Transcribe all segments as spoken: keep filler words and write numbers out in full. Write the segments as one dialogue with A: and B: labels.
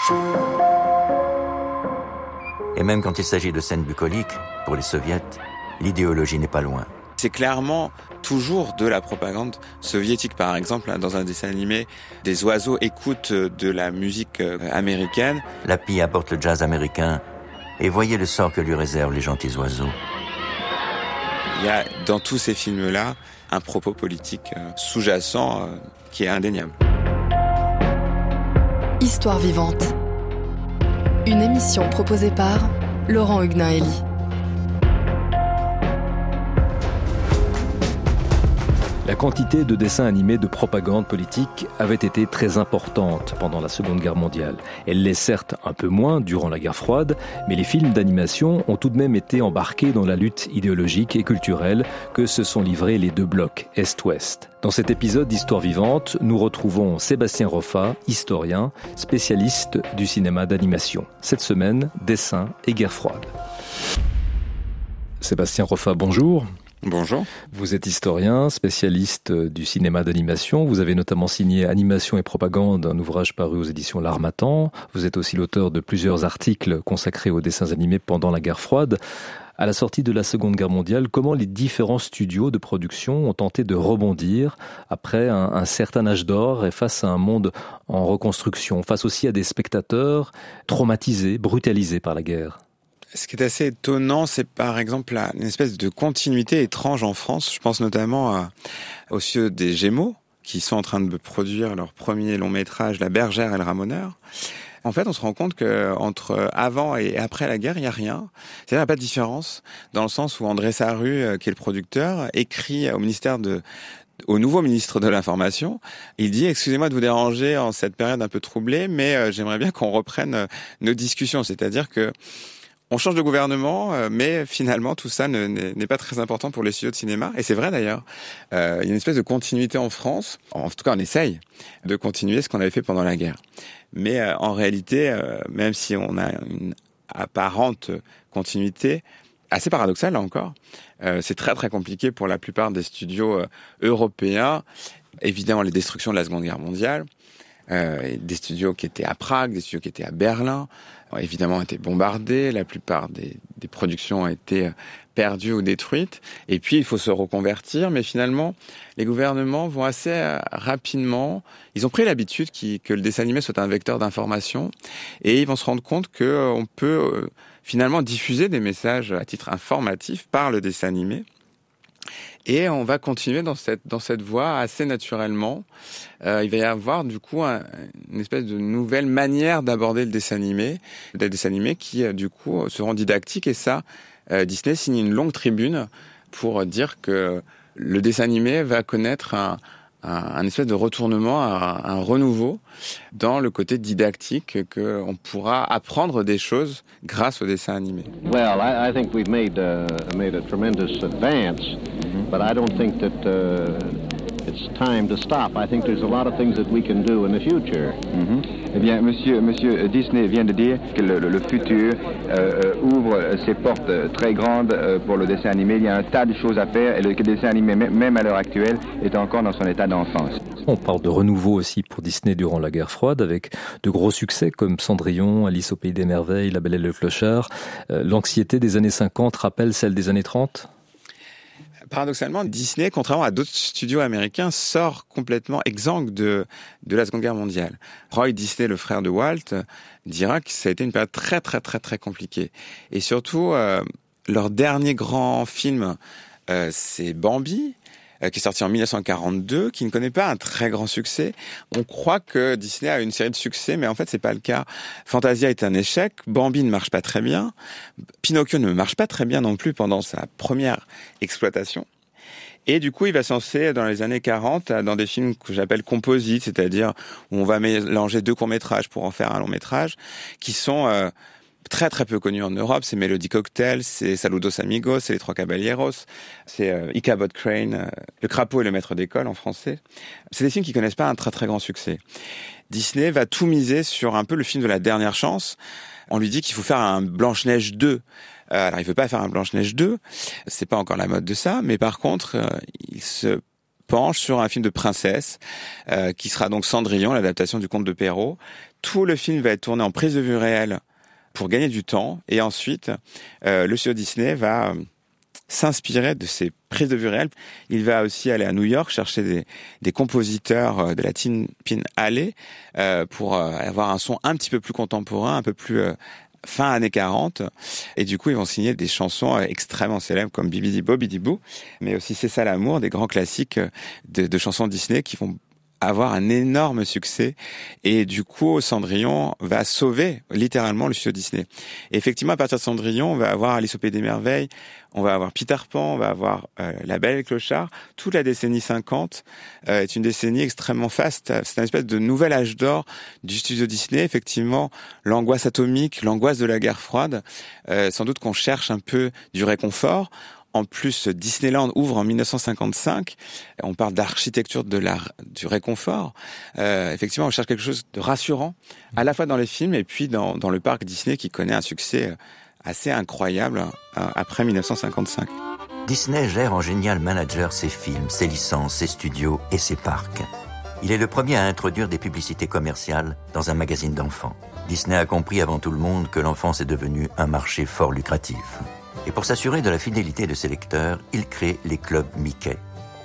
A: Et même quand il s'agit de scènes bucoliques, pour les soviets, l'idéologie n'est pas loin.
B: C'est clairement toujours de la propagande soviétique. Par exemple, dans un dessin animé, des oiseaux écoutent de la musique américaine.
A: La pie apporte le jazz américain et voyez le sort que lui réservent les gentils oiseaux.
B: Il y a dans tous ces films-là un propos politique sous-jacent qui est indéniable.
C: Histoire vivante. Une émission proposée par Laurent Huguenin-Elie.
D: La quantité de dessins animés de propagande politique avait été très importante pendant la Seconde Guerre mondiale. Elle l'est certes un peu moins durant la guerre froide, mais les films d'animation ont tout de même été embarqués dans la lutte idéologique et culturelle que se sont livrés les deux blocs Est-Ouest. Dans cet épisode d'Histoire vivante, nous retrouvons Sébastien Roffa, historien, spécialiste du cinéma d'animation. Cette semaine, dessin et guerre froide. Sébastien Roffa, bonjour.
B: Bonjour.
D: Vous êtes historien, spécialiste du cinéma d'animation. Vous avez notamment signé Animation et propagande, un ouvrage paru aux éditions L'Harmattan. Vous êtes aussi l'auteur de plusieurs articles consacrés aux dessins animés pendant la guerre froide. À la sortie de la Seconde Guerre mondiale, comment les différents studios de production ont tenté de rebondir après un, un certain âge d'or et face à un monde en reconstruction, face aussi à des spectateurs traumatisés, brutalisés par la guerre?
B: Ce qui est assez étonnant, c'est par exemple une espèce de continuité étrange en France. Je pense notamment à, aux cieux des Gémeaux, qui sont en train de produire leur premier long métrage, La Bergère et le Ramoneur. En fait, on se rend compte que entre avant et après la guerre, il n'y a rien. C'est-à-dire, il n'y a pas de différence, dans le sens où André Sarru, qui est le producteur, écrit au ministère de au nouveau ministre de l'Information, il dit « Excusez-moi de vous déranger en cette période un peu troublée, mais euh, j'aimerais bien qu'on reprenne euh, nos discussions. » C'est-à-dire que on change de gouvernement, mais finalement, tout ça ne, n'est pas très important pour les studios de cinéma. Et c'est vrai d'ailleurs. Euh, il y a une espèce de continuité en France. En tout cas, on essaye de continuer ce qu'on avait fait pendant la guerre. Mais euh, en réalité, euh, même si on a une apparente continuité, assez paradoxale là encore, euh, c'est très très compliqué pour la plupart des studios euh, européens. Évidemment, les destructions de la Seconde Guerre mondiale. Euh, des studios qui étaient à Prague, des studios qui étaient à Berlin, ont évidemment été bombardés, la plupart des, des productions ont été perdues ou détruites, et puis il faut se reconvertir, mais finalement, les gouvernements vont assez rapidement, ils ont pris l'habitude qui, que le dessin animé soit un vecteur d'information, et ils vont se rendre compte qu'on euh, peut euh, finalement diffuser des messages à titre informatif par le dessin animé. Et on va continuer dans cette dans cette voie assez naturellement. Euh, il va y avoir du coup un, une espèce de nouvelle manière d'aborder le dessin animé, des dessins animés qui du coup seront didactiques. Et ça, euh, Disney signe une longue tribune pour dire que le dessin animé va connaître un un, un espèce de retournement, un, un renouveau dans le côté didactique, qu'on pourra apprendre des choses grâce au dessin animé.
E: Well, I, I think we've made uh, made a tremendous advance, mm-hmm. but I don't think that uh, it's time to stop. I think there's a lot of things that we can do in the future.
F: Mm-hmm. Eh bien, monsieur, monsieur Disney vient de dire que le, le futur euh, ouvre ses portes très grandes euh, pour le dessin animé. Il y a un tas de choses à faire et le dessin animé, même à l'heure actuelle, est encore dans son état d'enfance.
D: On parle de renouveau aussi pour Disney durant la guerre froide, avec de gros succès comme Cendrillon, Alice au Pays des Merveilles, La Belle et le Clochard. Euh, l'anxiété des années cinquante rappelle celle des années trente ?
B: Paradoxalement, Disney, contrairement à d'autres studios américains, sort complètement exsangue de, de la Seconde Guerre mondiale. Roy Disney, le frère de Walt, dira que ça a été une période très très très très compliquée. Et surtout, euh, leur dernier grand film, euh, c'est Bambi, euh, qui est sorti en dix-neuf cent quarante-deux, qui ne connaît pas un très grand succès. On croit que Disney a une série de succès, mais en fait, c'est pas le cas. Fantasia est un échec, Bambi ne marche pas très bien, Pinocchio ne marche pas très bien non plus pendant sa première exploitation. Et du coup, il va se lancer dans les années quarante dans des films que j'appelle composites, c'est-à-dire où on va mélanger deux courts-métrages pour en faire un long-métrage, qui sont euh, très très peu connus en Europe. C'est Melody Cocktail, c'est Saludos Amigos, c'est Les Trois Caballeros, c'est euh, Ichabod Crane, euh, Le Crapaud et le Maître d'école en français. C'est des films qui connaissent pas un très très grand succès. Disney va tout miser sur un peu le film de la dernière chance. On lui dit qu'il faut faire un Blanche-Neige deux. Alors, il veut pas faire un Blanche-Neige deux, c'est pas encore la mode de ça, mais par contre, euh, il se penche sur un film de princesse, euh, qui sera donc Cendrillon, l'adaptation du conte de Perrault, tout le film va être tourné en prise de vue réelle pour gagner du temps. Et ensuite, euh, le studio Disney va euh, s'inspirer de ces prises de vue réelles. Il va aussi aller à New York chercher des, des compositeurs de la Tin Pin Alley euh, pour euh, avoir un son un petit peu plus contemporain, un peu plus euh, fin années quarante. Et du coup, ils vont signer des chansons euh, extrêmement célèbres comme Bibidi Bo, Bidi Boo, mais aussi C'est ça l'amour, des grands classiques de, de chansons Disney qui vont avoir un énorme succès. Et du coup, Cendrillon va sauver littéralement le studio Disney. Et effectivement, à partir de Cendrillon, on va avoir Alice au Pays des Merveilles, on va avoir Peter Pan, on va avoir euh, La Belle et le Clochard. Toute la décennie cinquante euh, est une décennie extrêmement faste. C'est un espèce de nouvel âge d'or du studio Disney. Effectivement, l'angoisse atomique, l'angoisse de la guerre froide. Euh, sans doute qu'on cherche un peu du réconfort. En plus, Disneyland ouvre en dix-neuf cent cinquante-cinq. On parle d'architecture de la, du réconfort. Euh, effectivement, on cherche quelque chose de rassurant, à la fois dans les films et puis dans, dans le parc Disney qui connaît un succès assez incroyable euh, après dix-neuf cent cinquante-cinq.
A: Disney gère en génial manager ses films, ses licences, ses studios et ses parcs. Il est le premier à introduire des publicités commerciales dans un magazine d'enfants. Disney a compris avant tout le monde que l'enfance est devenue un marché fort lucratif. Et pour s'assurer de la fidélité de ses lecteurs, il crée les clubs Mickey.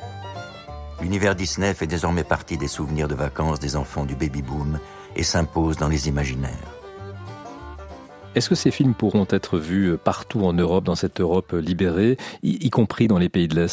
A: L'univers Disney fait désormais partie des souvenirs de vacances des enfants du baby-boom et s'impose dans les imaginaires.
D: Est-ce que ces films pourront être vus partout en Europe, dans cette Europe libérée, y, y compris dans les pays de l'Est ?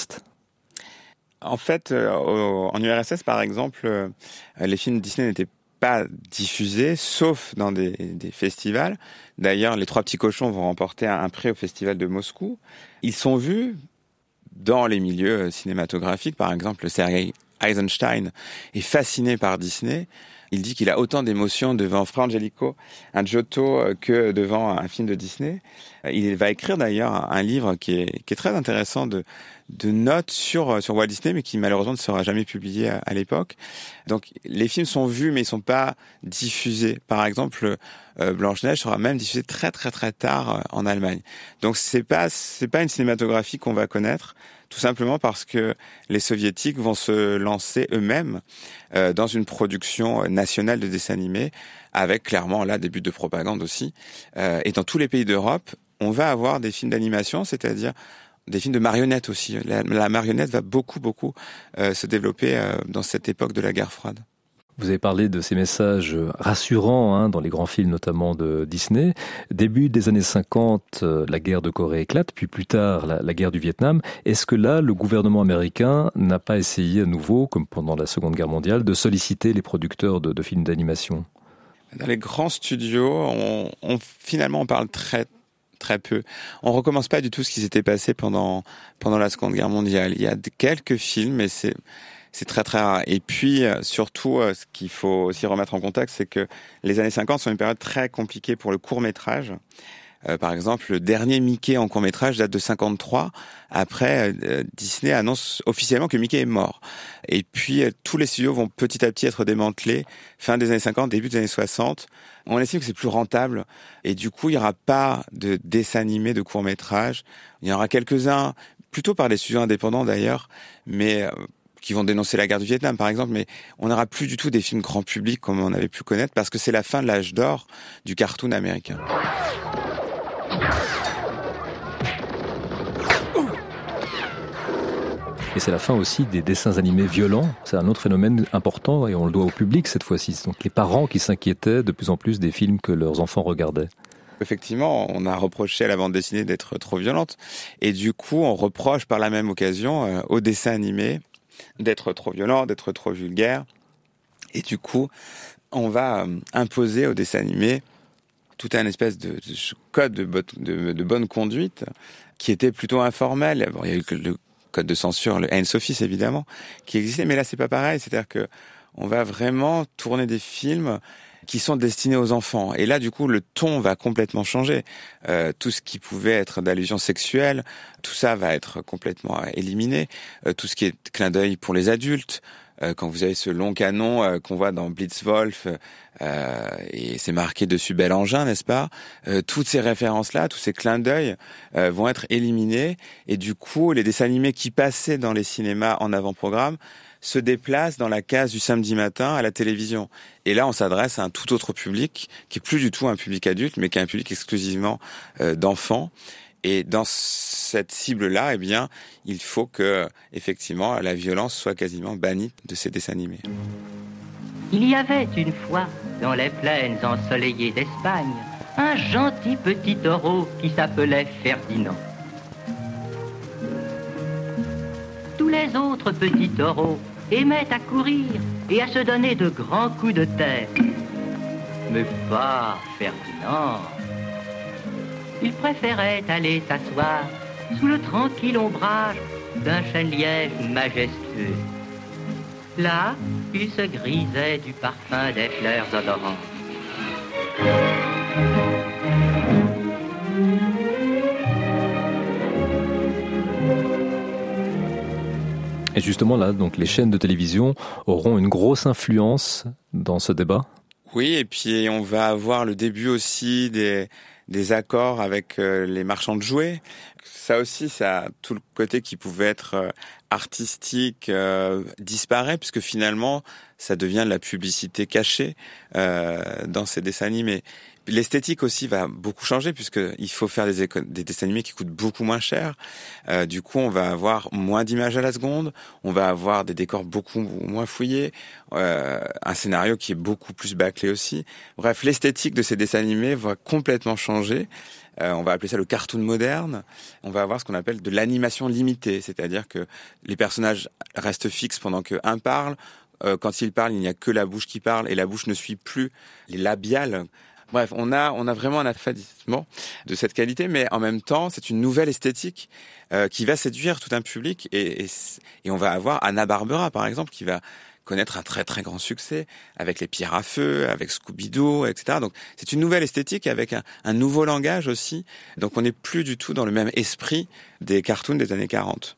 B: En fait, euh, en U R S S, par exemple, euh, les films Disney n'étaient pas diffusés, sauf dans des, des festivals. D'ailleurs, Les Trois Petits Cochons vont remporter un, un prix au festival de Moscou. Ils sont vus dans les milieux cinématographiques. Par exemple, Sergei Eisenstein est fasciné par Disney. Il dit qu'il a autant d'émotions devant Fra Angelico, un Giotto, que devant un film de Disney. Il va écrire d'ailleurs un livre qui est, qui est très intéressant de, de notes sur, sur Walt Disney, mais qui malheureusement ne sera jamais publié à, à l'époque. Donc les films sont vus, mais ils sont pas diffusés. Par exemple, euh, Blanche-Neige sera même diffusée très très très tard en Allemagne. Donc c'est pas c'est pas une cinématographie qu'on va connaître. Tout simplement parce que les soviétiques vont se lancer eux-mêmes euh, dans une production nationale de dessins animés, avec clairement là des buts de propagande aussi. Euh, et dans tous les pays d'Europe, on va avoir des films d'animation, c'est-à-dire des films de marionnettes aussi. La, la marionnette va beaucoup, beaucoup euh, se développer euh, dans cette époque de la guerre froide.
D: Vous avez parlé de ces messages rassurants hein, dans les grands films notamment de Disney. Début des années cinquante, la guerre de Corée éclate, puis plus tard la, la guerre du Vietnam. Est-ce que là, le gouvernement américain n'a pas essayé à nouveau, comme pendant la Seconde Guerre mondiale, de solliciter les producteurs de, de films d'animation ?
B: Dans les grands studios, on, on, finalement on parle très très peu. On recommence pas du tout ce qui s'était passé pendant pendant la Seconde Guerre mondiale. Il y a quelques films, mais c'est C'est très très rare. Et puis, surtout, ce qu'il faut aussi remettre en contexte, c'est que les années cinquante sont une période très compliquée pour le court-métrage. Euh, par exemple, le dernier Mickey en court-métrage date de cinquante-trois. Après, euh, Disney annonce officiellement que Mickey est mort. Et puis, euh, tous les studios vont petit à petit être démantelés. Fin des années cinquante, début des années soixante. On estime que c'est plus rentable. Et du coup, il n'y aura pas de dessins animés de court-métrage. Il y en aura quelques-uns, plutôt par des studios indépendants d'ailleurs, mais... Euh, qui vont dénoncer la guerre du Vietnam, par exemple, mais on n'aura plus du tout des films grand public comme on avait pu connaître, parce que c'est la fin de l'âge d'or du cartoon américain.
D: Et c'est la fin aussi des dessins animés violents. C'est un autre phénomène important et on le doit au public cette fois-ci. Donc les parents qui s'inquiétaient de plus en plus des films que leurs enfants regardaient.
B: Effectivement, on a reproché à la bande dessinée d'être trop violente. Et du coup, on reproche par la même occasion euh, aux dessins animés d'être trop violent, d'être trop vulgaire. Et du coup, on va euh, imposer aux dessins animés tout un espèce de, de code de, de, de bonne conduite qui était plutôt informel. Bon, il y a eu le code de censure, le Hands Office évidemment, qui existait, mais là c'est pas pareil. C'est-à-dire que on va vraiment tourner des films qui sont destinés aux enfants. Et là, du coup, le ton va complètement changer. Euh, tout ce qui pouvait être d'allusion sexuelle, tout ça va être complètement éliminé. Euh, tout ce qui est clin d'œil pour les adultes, euh, quand vous avez ce long canon euh, qu'on voit dans Blitzwolf, euh, et c'est marqué dessus Bel Engin, n'est-ce pas ? euh, Toutes ces références-là, tous ces clins d'œil euh, vont être éliminés. Et du coup, les dessins animés qui passaient dans les cinémas en avant-programme se déplace dans la case du samedi matin à la télévision. Et là, on s'adresse à un tout autre public, qui est plus du tout un public adulte, mais qui est un public exclusivement euh, d'enfants. Et dans cette cible-là, eh bien, il faut que, effectivement, la violence soit quasiment bannie de ces dessins animés.
G: Il y avait une fois, dans les plaines ensoleillées d'Espagne, un gentil petit taureau qui s'appelait Ferdinand. Tous les autres petits taureaux aimaient à courir et à se donner de grands coups de tête. Mais pas Ferdinand. Il préférait aller s'asseoir sous le tranquille ombrage d'un chêne-liège majestueux. Là, il se grisait du parfum des fleurs odorantes.
D: Et justement là, donc les chaînes de télévision auront une grosse influence dans ce débat ?
B: Oui, et puis on va avoir le début aussi des, des accords avec euh, les marchands de jouets. Ça aussi, ça a tout le côté qui pouvait être euh, artistique euh, disparaît, puisque finalement, ça devient de la publicité cachée euh, dans ces dessins animés. L'esthétique aussi va beaucoup changer, puisqu'il faut faire des, éco- des dessins animés qui coûtent beaucoup moins cher. Euh, du coup, on va avoir moins d'images à la seconde, on va avoir des décors beaucoup moins fouillés, euh, un scénario qui est beaucoup plus bâclé aussi. Bref, l'esthétique de ces dessins animés va complètement changer. Euh, on va appeler ça le cartoon moderne. On va avoir ce qu'on appelle de l'animation limitée, c'est-à-dire que les personnages restent fixes pendant qu'un parle. Euh, quand il parle, il n'y a que la bouche qui parle, et la bouche ne suit plus les labiales. Bref, on a on a vraiment un affadissement de cette qualité, mais en même temps, c'est une nouvelle esthétique euh, qui va séduire tout un public, et, et, et on va avoir Hanna Barbera, par exemple, qui va connaître un très très grand succès avec les pierres à feu, avec Scooby-Doo, et cetera. Donc c'est une nouvelle esthétique avec un, un nouveau langage aussi. Donc on n'est plus du tout dans le même esprit des cartoons des années quarante.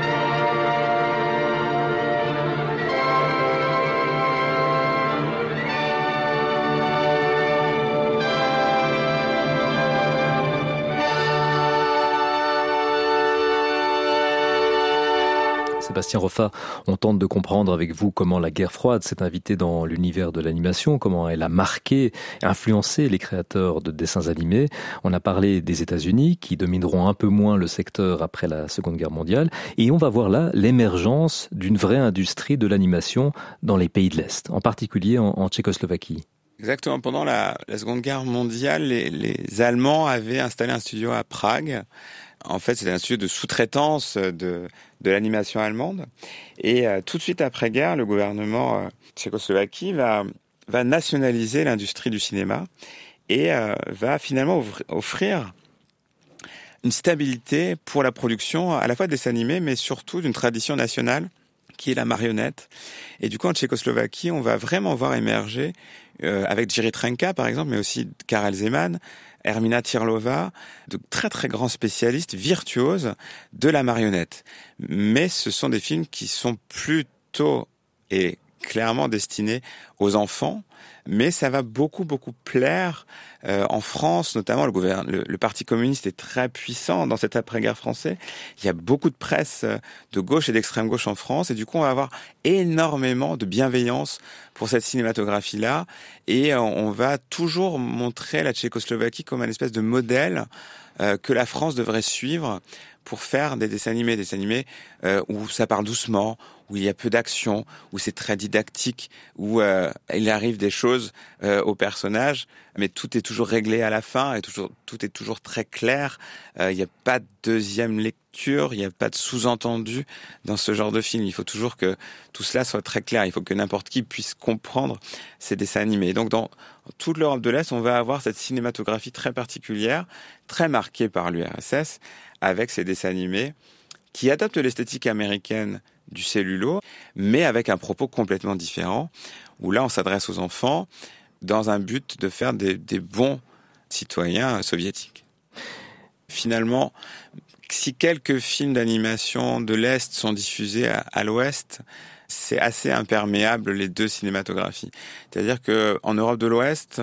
D: Sébastien Roffa, on tente de comprendre avec vous comment la guerre froide s'est invitée dans l'univers de l'animation, comment elle a marqué et influencé les créateurs de dessins animés. On a parlé des États-Unis qui domineront un peu moins le secteur après la Seconde Guerre mondiale, et on va voir là l'émergence d'une vraie industrie de l'animation dans les pays de l'Est, en particulier en, en Tchécoslovaquie.
B: Exactement. Pendant la, la Seconde Guerre mondiale, les, les Allemands avaient installé un studio à Prague. En fait, c'était un studio de sous-traitance de, de l'animation allemande. Et euh, tout de suite après-guerre, le gouvernement euh, tchécoslovaquie va, va nationaliser l'industrie du cinéma et euh, va finalement offrir une stabilité pour la production à la fois de dessins animés, mais surtout d'une tradition nationale qui est la marionnette. Et du coup, en Tchécoslovaquie, on va vraiment voir émerger, euh, avec Jiří Trnka, par exemple, mais aussi Karel Zeman, Ermina Tirlova, de très très grands spécialistes virtuoses de la marionnette. Mais ce sont des films qui sont plutôt et clairement destinés aux enfants, mais ça va beaucoup beaucoup plaire euh, en France, notamment le, gouverne, le, le Parti communiste est très puissant dans cette après-guerre française. Il y a beaucoup de presse de gauche et d'extrême gauche en France, et du coup on va avoir énormément de bienveillance pour cette cinématographie-là, et on va toujours montrer la Tchécoslovaquie comme un espèce de modèle euh, que la France devrait suivre pour faire des dessins animés, des dessins animés euh, où ça parle doucement, où il y a peu d'action, où c'est très didactique, où euh, il arrive des choses euh, aux personnages, mais tout est toujours réglé à la fin, et toujours, tout est toujours très clair. Euh, il n'y a pas de deuxième lecture, il n'y a pas de sous-entendu dans ce genre de film. Il faut toujours que tout cela soit très clair. Il faut que n'importe qui puisse comprendre ces dessins animés. Et donc, dans toute l'Europe de l'Est, on va avoir cette cinématographie très particulière, très marquée par l'U R S S, avec ces dessins animés qui adaptent l'esthétique américaine du cellulo, mais avec un propos complètement différent, où là on s'adresse aux enfants dans un but de faire des, des bons citoyens soviétiques. Finalement, si quelques films d'animation de l'Est sont diffusés à, à l'Ouest, c'est assez imperméable les deux cinématographies. C'est-à-dire qu'en Europe de l'Ouest,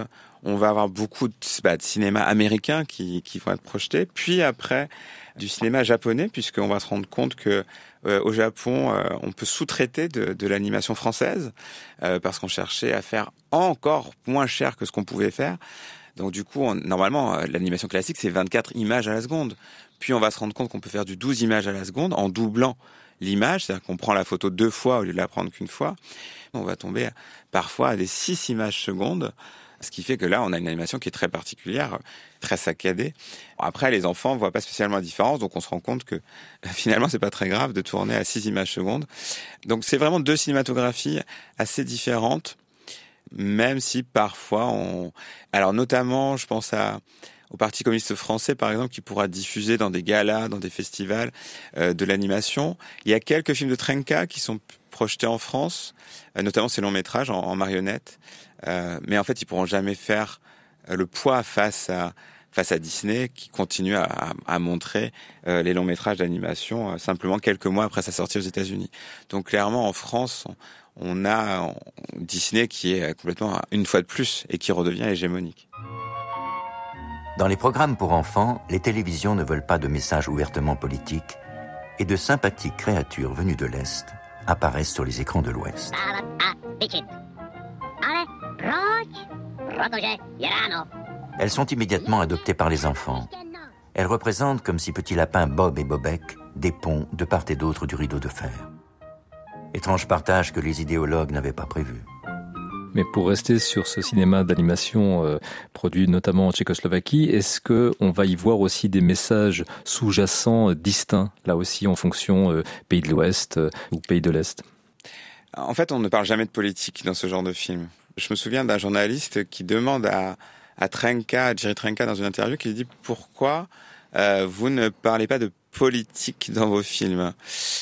B: on va avoir beaucoup de, bah, de cinéma américain qui, qui vont être projetés, puis après du cinéma japonais, puisqu'on va se rendre compte que euh, au Japon, euh, on peut sous-traiter de, de l'animation française, euh, parce qu'on cherchait à faire encore moins cher que ce qu'on pouvait faire. Donc du coup, on, normalement, euh, l'animation classique, c'est vingt-quatre images à la seconde. Puis on va se rendre compte qu'on peut faire du douze images à la seconde en doublant l'image, c'est-à-dire qu'on prend la photo deux fois au lieu de la prendre qu'une fois. On va tomber parfois à des six images secondes, ce qui fait que là, on a une animation qui est très particulière, très saccadée. Après, les enfants voient pas spécialement la différence, donc on se rend compte que finalement, c'est pas très grave de tourner à six images secondes. Donc c'est vraiment deux cinématographies assez différentes, même si parfois on... Alors notamment, je pense à... au Parti communiste français, par exemple, qui pourra diffuser dans des galas, dans des festivals, euh, de l'animation. Il y a quelques films de Trnka qui sont projetés en France, euh, notamment ces longs métrages en, en marionnettes. Euh, mais en fait, ils pourront jamais faire euh, le poids face à face à Disney, qui continue à, à, à montrer euh, les longs métrages d'animation euh, simplement quelques mois après sa sortie aux États-Unis. Donc clairement, en France, on, on a on, Disney qui est complètement une fois de plus et qui redevient hégémonique.
A: Dans les programmes pour enfants, les télévisions ne veulent pas de messages ouvertement politiques et de sympathiques créatures venues de l'Est apparaissent sur les écrans de l'Ouest. Elles sont immédiatement adoptées par les enfants. Elles représentent, comme si petits lapins Bob et Bobek, des ponts de part et d'autre du rideau de fer. Étrange partage que les idéologues n'avaient pas prévu.
D: Mais pour rester sur ce cinéma d'animation euh, produit notamment en Tchécoslovaquie, est-ce que on va y voir aussi des messages sous-jacents euh, distincts, là aussi en fonction euh, pays de l'Ouest euh, ou pays de l'Est?
B: En fait, on ne parle jamais de politique dans ce genre de film. Je me souviens d'un journaliste qui demande à, à Trnka, à Jiří Trnka dans une interview, qui lui dit « Pourquoi euh, vous ne parlez pas de politique dans vos films ?»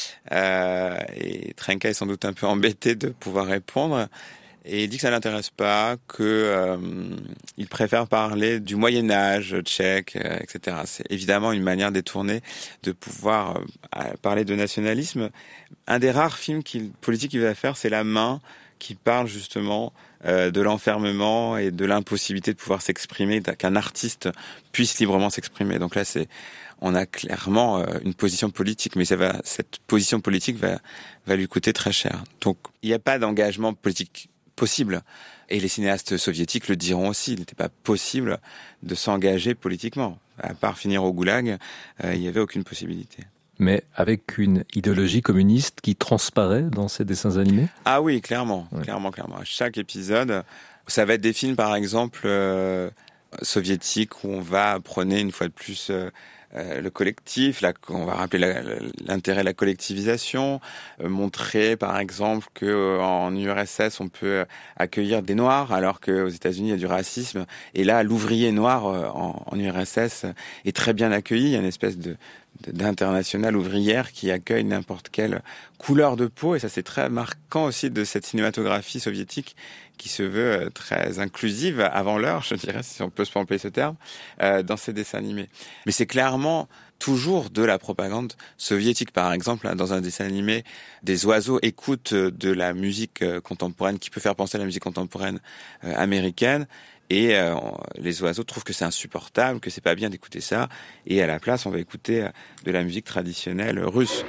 B: euh, Et Trnka est sans doute un peu embêté de pouvoir répondre. Et il dit que ça l'intéresse pas, que euh, il préfère parler du Moyen Âge tchèque, euh, et cetera. C'est évidemment une manière détournée de pouvoir euh, parler de nationalisme. Un des rares films qu'il, politique qu'il va faire, c'est La Main, qui parle justement euh, de l'enfermement et de l'impossibilité de pouvoir s'exprimer, qu'un artiste puisse librement s'exprimer. Donc là, c'est on a clairement euh, une position politique, mais ça va, cette position politique va va lui coûter très cher. Donc il n'y a pas d'engagement politique possible. Et les cinéastes soviétiques le diront aussi, il n'était pas possible de s'engager politiquement. À part finir au goulag, euh, il n'y avait aucune possibilité.
D: Mais avec une idéologie communiste qui transparaît dans ces dessins animés?
B: Ah oui, clairement,
D: ouais.
B: clairement, clairement. À chaque épisode, ça va être des films, par exemple, euh, soviétiques, où on va prôner une fois de plus euh, Euh, le collectif, là, on va rappeler la, l'intérêt de la collectivisation, euh, montrer par exemple que euh, en U R S S on peut accueillir des Noirs alors qu'aux États-Unis il y a du racisme, et là l'ouvrier noir euh, en, en U R S S est très bien accueilli. Il y a une espèce de, de d'internationale ouvrière qui accueille n'importe quelle couleur de peau, et ça c'est très marquant aussi de cette cinématographie soviétique qui se veut très inclusive avant l'heure, je dirais, si on peut se employer ce terme, euh, dans ces dessins animés. Mais c'est clairement toujours de la propagande soviétique. Par exemple, hein, dans un dessin animé, des oiseaux écoutent de la musique contemporaine qui peut faire penser à la musique contemporaine euh, américaine, et euh, les oiseaux trouvent que c'est insupportable, que c'est pas bien d'écouter ça, et à la place, on va écouter euh, de la musique traditionnelle russe.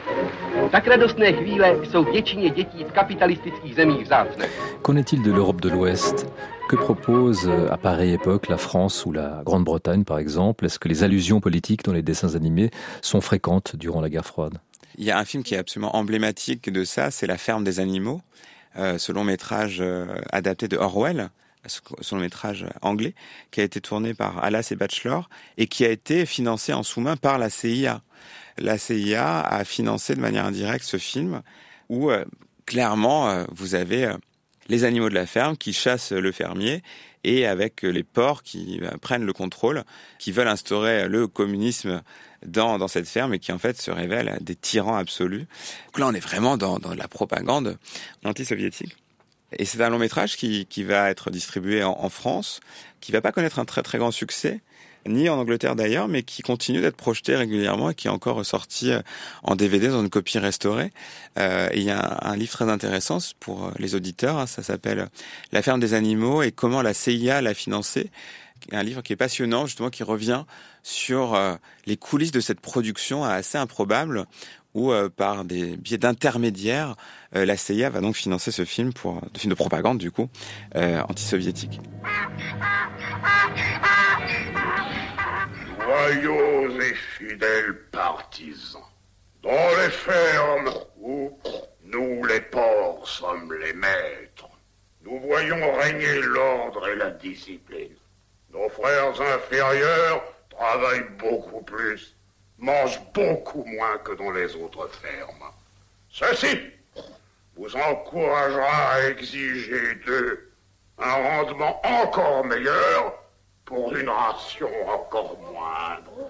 D: Qu'en est-il de l'Europe de l'Ouest? Que propose à pareille époque la France ou la Grande-Bretagne, par exemple? Est-ce que les allusions politiques dans les dessins animés sont fréquentes durant la guerre froide?
B: Il y a un film qui est absolument emblématique de ça, c'est La Ferme des animaux, euh, ce long métrage euh, adapté de Orwell, ce long métrage anglais, qui a été tourné par Halas et Batchelor et qui a été financé en sous-main par la C I A. La C I A a financé de manière indirecte ce film où euh, clairement euh, vous avez euh, les animaux de la ferme qui chassent le fermier, et avec les porcs qui euh, prennent le contrôle, qui veulent instaurer le communisme dans dans cette ferme, et qui en fait se révèlent des tyrans absolus. Donc là on est vraiment dans dans la propagande anti-soviétique. Et c'est un long métrage qui, qui va être distribué en, en France, qui va pas connaître un très très grand succès, ni en Angleterre d'ailleurs, mais qui continue d'être projeté régulièrement et qui est encore ressorti en D V D dans une copie restaurée. Euh, et il y a un, un livre très intéressant pour les auditeurs, hein, ça s'appelle « La ferme des animaux et comment la C I A l'a financé ». Un livre qui est passionnant, justement, qui revient sur euh, les coulisses de cette production assez improbable, où euh, par des biais d'intermédiaires, euh, la C I A va donc financer ce film, pour, de film de propagande du coup, euh, anti-soviétique.
H: Loyaux et fidèles partisans, dans les fermes où nous les porcs sommes les maîtres, nous voyons régner l'ordre et la discipline. Nos frères inférieurs travaillent beaucoup plus, mangent beaucoup moins que dans les autres fermes. Ceci vous encouragera à exiger d'eux un rendement encore meilleur pour une ration encore moindre.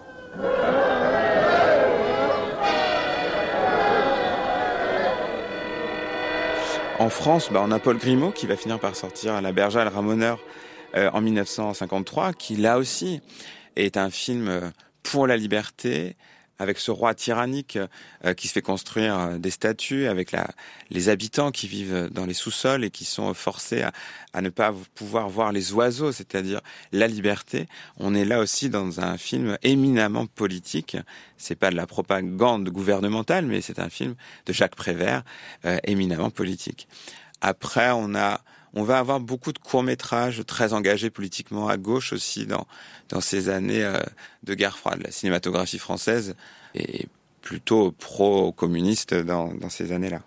B: En France, bah, on a Paul Grimaud qui va finir par sortir La Bergère et le Ramoneur euh, en dix-neuf cent cinquante-trois, qui là aussi est un film euh, pour la liberté, avec ce roi tyrannique euh, qui se fait construire euh, des statues, avec la, les habitants qui vivent dans les sous-sols et qui sont forcés à, à ne pas pouvoir voir les oiseaux, c'est-à-dire la liberté. On est là aussi dans un film éminemment politique. C'est pas de la propagande gouvernementale, mais c'est un film de Jacques Prévert, euh, éminemment politique. Après, on a On va avoir beaucoup de courts-métrages très engagés politiquement à gauche aussi dans, dans ces années euh, de guerre froide. La cinématographie française est plutôt pro-communiste dans, dans ces années-là.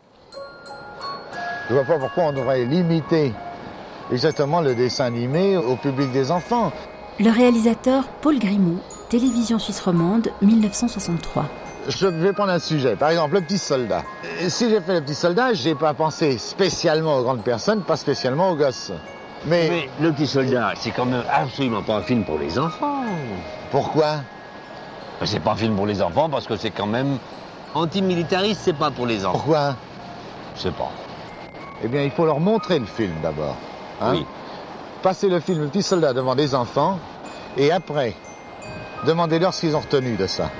I: Je vois pas pourquoi on devrait limiter exactement le dessin animé au public des enfants.
J: Le réalisateur Paul Grimaud, Télévision suisse romande, dix-neuf cent soixante-trois.
I: Je vais prendre un sujet, par exemple le petit soldat. Si j'ai fait le petit soldat, j'ai pas pensé spécialement aux grandes personnes, pas spécialement aux gosses. Mais,
K: Mais le petit soldat, c'est quand même absolument pas un film pour les enfants.
I: Pourquoi ?
K: C'est pas un film pour les enfants parce que c'est quand même antimilitariste, c'est pas pour les enfants.
I: Pourquoi ?
K: Je sais pas.
I: Eh bien, il faut leur montrer le film d'abord. Hein ?
K: Oui.
I: Passer le film Le petit soldat devant des enfants, et après, demandez-leur ce qu'ils ont retenu de ça.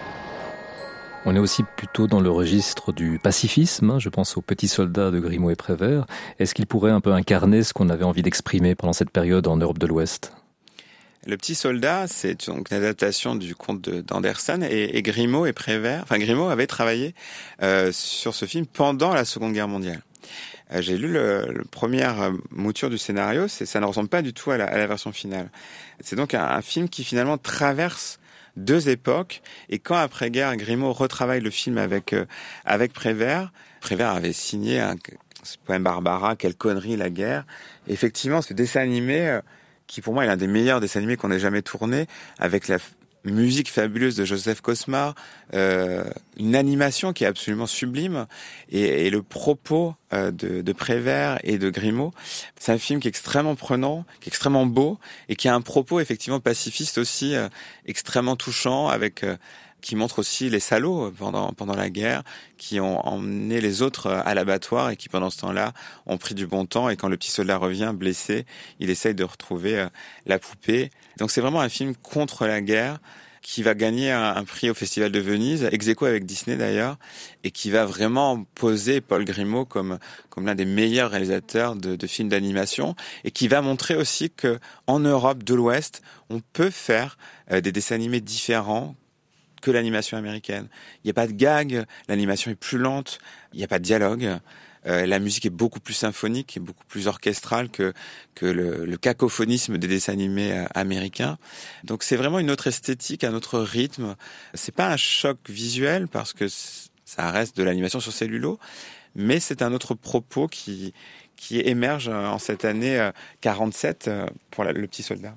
D: On est aussi plutôt dans le registre du pacifisme, hein, je pense aux petits soldats de Grimaud et Prévert. Est-ce qu'il pourrait un peu incarner ce qu'on avait envie d'exprimer pendant cette période en Europe de l'Ouest ?
B: Le petit soldat, c'est donc une adaptation du conte de, d'Andersen, et, et Grimaud et Prévert, enfin Grimaud avait travaillé euh, sur ce film pendant la Seconde Guerre mondiale. Euh, j'ai lu le, le première mouture du scénario, c'est, ça ne ressemble pas du tout à la, à la version finale. C'est donc un, un film qui finalement traverse deux époques, et quand après-guerre Grimaud retravaille le film avec euh, avec Prévert, Prévert avait signé un, ce poème Barbara, quelle connerie la guerre. Et effectivement, ce dessin animé, euh, qui pour moi est l'un des meilleurs dessins animés qu'on ait jamais tourné, avec la f- musique fabuleuse de Joseph Cosma, euh, une animation qui est absolument sublime, et, et le propos euh, de, de Prévert et de Grimaud, c'est un film qui est extrêmement prenant, qui est extrêmement beau, et qui a un propos effectivement pacifiste aussi, euh, extrêmement touchant, avec euh, qui montre aussi les salauds pendant pendant la guerre, qui ont emmené les autres à l'abattoir et qui pendant ce temps-là ont pris du bon temps, et quand le petit soldat revient blessé, il essaye de retrouver euh, la poupée. Donc c'est vraiment un film contre la guerre, qui va gagner un, un prix au Festival de Venise, ex aequo avec Disney d'ailleurs, et qui va vraiment poser Paul Grimaud comme comme l'un des meilleurs réalisateurs de, de films d'animation, et qui va montrer aussi que en Europe de l'Ouest, on peut faire euh, des dessins animés différents que l'animation américaine. Il n'y a pas de gag, l'animation est plus lente, il n'y a pas de dialogue. Euh, la musique est beaucoup plus symphonique et beaucoup plus orchestrale que que le, le cacophonisme des dessins animés euh, américains. Donc c'est vraiment une autre esthétique, un autre rythme. C'est pas un choc visuel parce que ça reste de l'animation sur cellulo, mais c'est un autre propos qui qui émerge en cette année quarante-sept pour la, le petit soldat.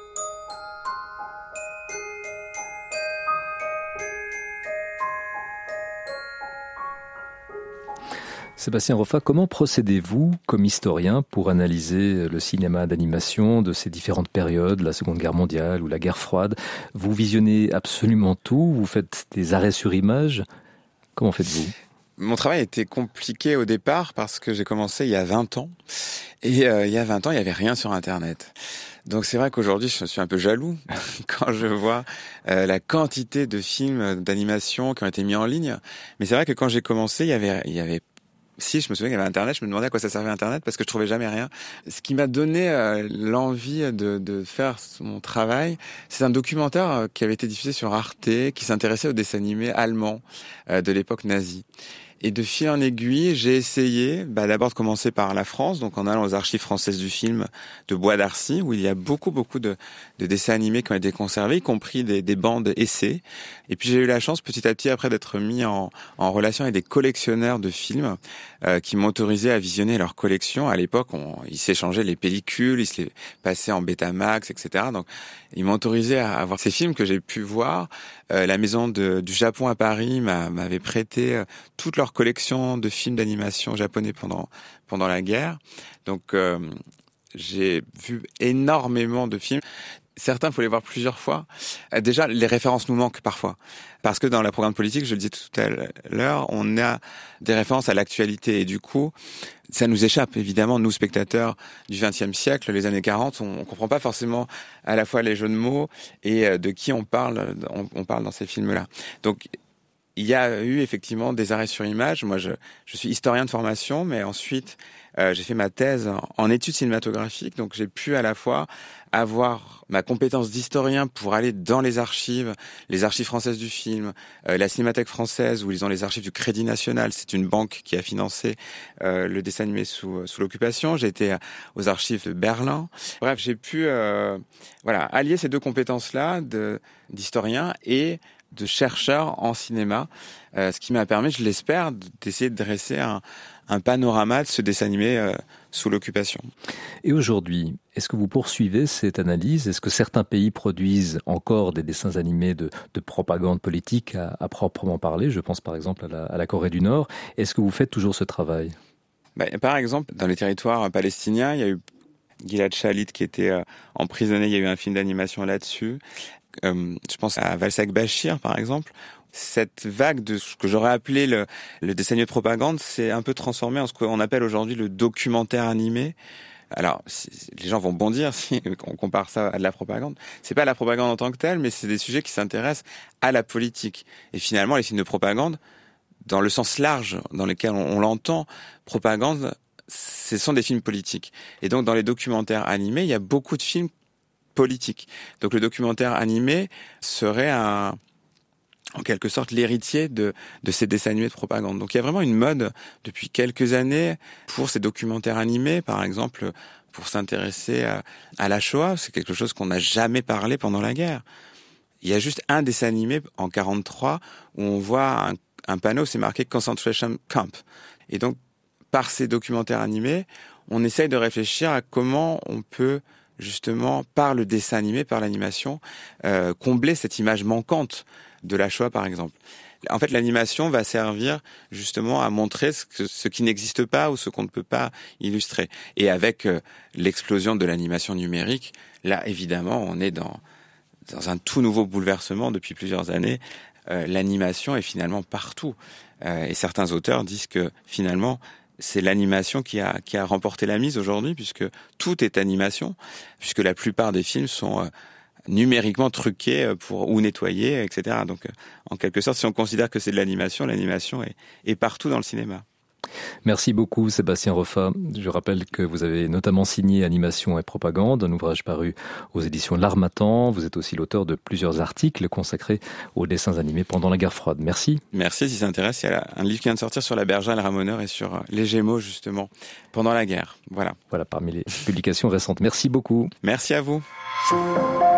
D: Sébastien Roffa, comment procédez-vous comme historien pour analyser le cinéma d'animation de ces différentes périodes, la Seconde Guerre mondiale ou la guerre froide ? Vous visionnez absolument tout ? Vous faites des arrêts sur image ? Comment faites-vous ?
B: Mon travail était compliqué au départ parce que j'ai commencé il y a vingt ans. Et euh, il y a vingt ans, il n'y avait rien sur Internet. Donc c'est vrai qu'aujourd'hui, je suis un peu jaloux quand je vois euh, la quantité de films d'animation qui ont été mis en ligne. Mais c'est vrai que quand j'ai commencé, il y avait, il y avait Si, je me souviens qu'il y avait Internet, je me demandais à quoi ça servait Internet parce que je trouvais jamais rien. Ce qui m'a donné euh, l'envie de, de faire mon travail, c'est un documentaire euh, qui avait été diffusé sur Arte, qui s'intéressait aux dessins animés allemands euh, de l'époque nazie. Et de fil en aiguille, j'ai essayé bah, d'abord de commencer par la France, donc en allant aux archives françaises du film de Bois d'Arcy, où il y a beaucoup, beaucoup de, de dessins animés qui ont été conservés, y compris des, des bandes essais. Et puis j'ai eu la chance petit à petit après d'être mis en, en relation avec des collectionneurs de films euh, qui m'ont autorisé à visionner leurs collections. À l'époque, on, ils s'échangeaient les pellicules, ils se les passaient en Betamax, et cetera. Donc ils m'ont autorisé à, à voir ces films que j'ai pu voir. Euh, la maison de, du Japon à Paris m'a, m'avait prêté euh, toute leur collection de films d'animation japonais pendant pendant la guerre. Donc euh, j'ai vu énormément de films. Certains, il faut les voir plusieurs fois. Euh, déjà, les références nous manquent parfois. Parce que dans la programme politique, je le disais tout à l'heure, on a des références à l'actualité. Et du coup, ça nous échappe, évidemment, nous, spectateurs du vingtième siècle, les années quarante, on ne comprend pas forcément à la fois les jeux de mots et de qui on parle, on, on parle dans ces films-là. Donc, il y a eu effectivement des arrêts sur image. Moi, je, je suis historien de formation, mais ensuite, euh, j'ai fait ma thèse en, en études cinématographiques. Donc, j'ai pu à la fois avoir ma compétence d'historien pour aller dans les archives, les archives françaises du film, euh, la Cinémathèque française, où ils ont les archives du Crédit National. C'est une banque qui a financé euh, le dessin animé sous, sous l'occupation. J'ai été aux archives de Berlin. Bref, j'ai pu euh, voilà allier ces deux compétences-là de, d'historien et de chercheurs en cinéma, euh, ce qui m'a permis, je l'espère, d'essayer de dresser un, un panorama de ce dessin animé euh, sous l'occupation.
D: Et aujourd'hui, est-ce que vous poursuivez cette analyse ? Est-ce que certains pays produisent encore des dessins animés de, de propagande politique à, à proprement parler ? Je pense par exemple à la, à la Corée du Nord. Est-ce que vous faites toujours ce travail ?
B: Ben, par exemple, dans les territoires palestiniens, il y a eu Gilad Shalit qui était euh, emprisonné, il y a eu un film d'animation là-dessus. Euh, je pense à Valsak Bashir, par exemple. Cette vague de ce que j'aurais appelé le, le dessin animé de propagande s'est un peu transformé en ce qu'on appelle aujourd'hui le documentaire animé. Alors, si, les gens vont bondir si on compare ça à de la propagande. C'est pas la propagande en tant que telle, mais c'est des sujets qui s'intéressent à la politique. Et finalement, les films de propagande, dans le sens large dans lequel on, on l'entend, propagande, ce sont des films politiques. Et donc, dans les documentaires animés, il y a beaucoup de films politique. Donc le documentaire animé serait un, en quelque sorte l'héritier de, de ces dessins animés de propagande. Donc il y a vraiment une mode depuis quelques années pour ces documentaires animés, par exemple pour s'intéresser à, à la Shoah. C'est quelque chose qu'on n'a jamais parlé pendant la guerre. Il y a juste un dessin animé en quarante-trois où on voit un, un panneau, c'est marqué Concentration Camp. Et donc par ces documentaires animés, on essaye de réfléchir à comment on peut justement, par le dessin animé, par l'animation, euh, combler cette image manquante de la Shoah, par exemple. En fait, l'animation va servir justement à montrer ce, que, ce qui n'existe pas ou ce qu'on ne peut pas illustrer. Et avec euh, l'explosion de l'animation numérique, là, évidemment, on est dans, dans un tout nouveau bouleversement depuis plusieurs années. Euh, l'animation est finalement partout. Euh, et certains auteurs disent que, finalement, c'est l'animation qui a, qui a remporté la mise aujourd'hui, puisque tout est animation, puisque la plupart des films sont euh, numériquement truqués pour, ou nettoyés, et cetera. Donc, euh, en quelque sorte, si on considère que c'est de l'animation, l'animation est, est partout dans le cinéma.
D: Merci beaucoup Sébastien Roffa. Je rappelle que vous avez notamment signé Animation et propagande, un ouvrage paru aux éditions L'Harmattan. Vous êtes aussi l'auteur de plusieurs articles consacrés aux dessins animés pendant la guerre froide. Merci.
B: Merci, si ça intéresse. Il y a un livre qui vient de sortir sur la bergère, le ramoneur et sur les Gémeaux justement pendant la guerre. Voilà.
D: Voilà parmi les publications récentes. Merci beaucoup.
B: Merci à vous.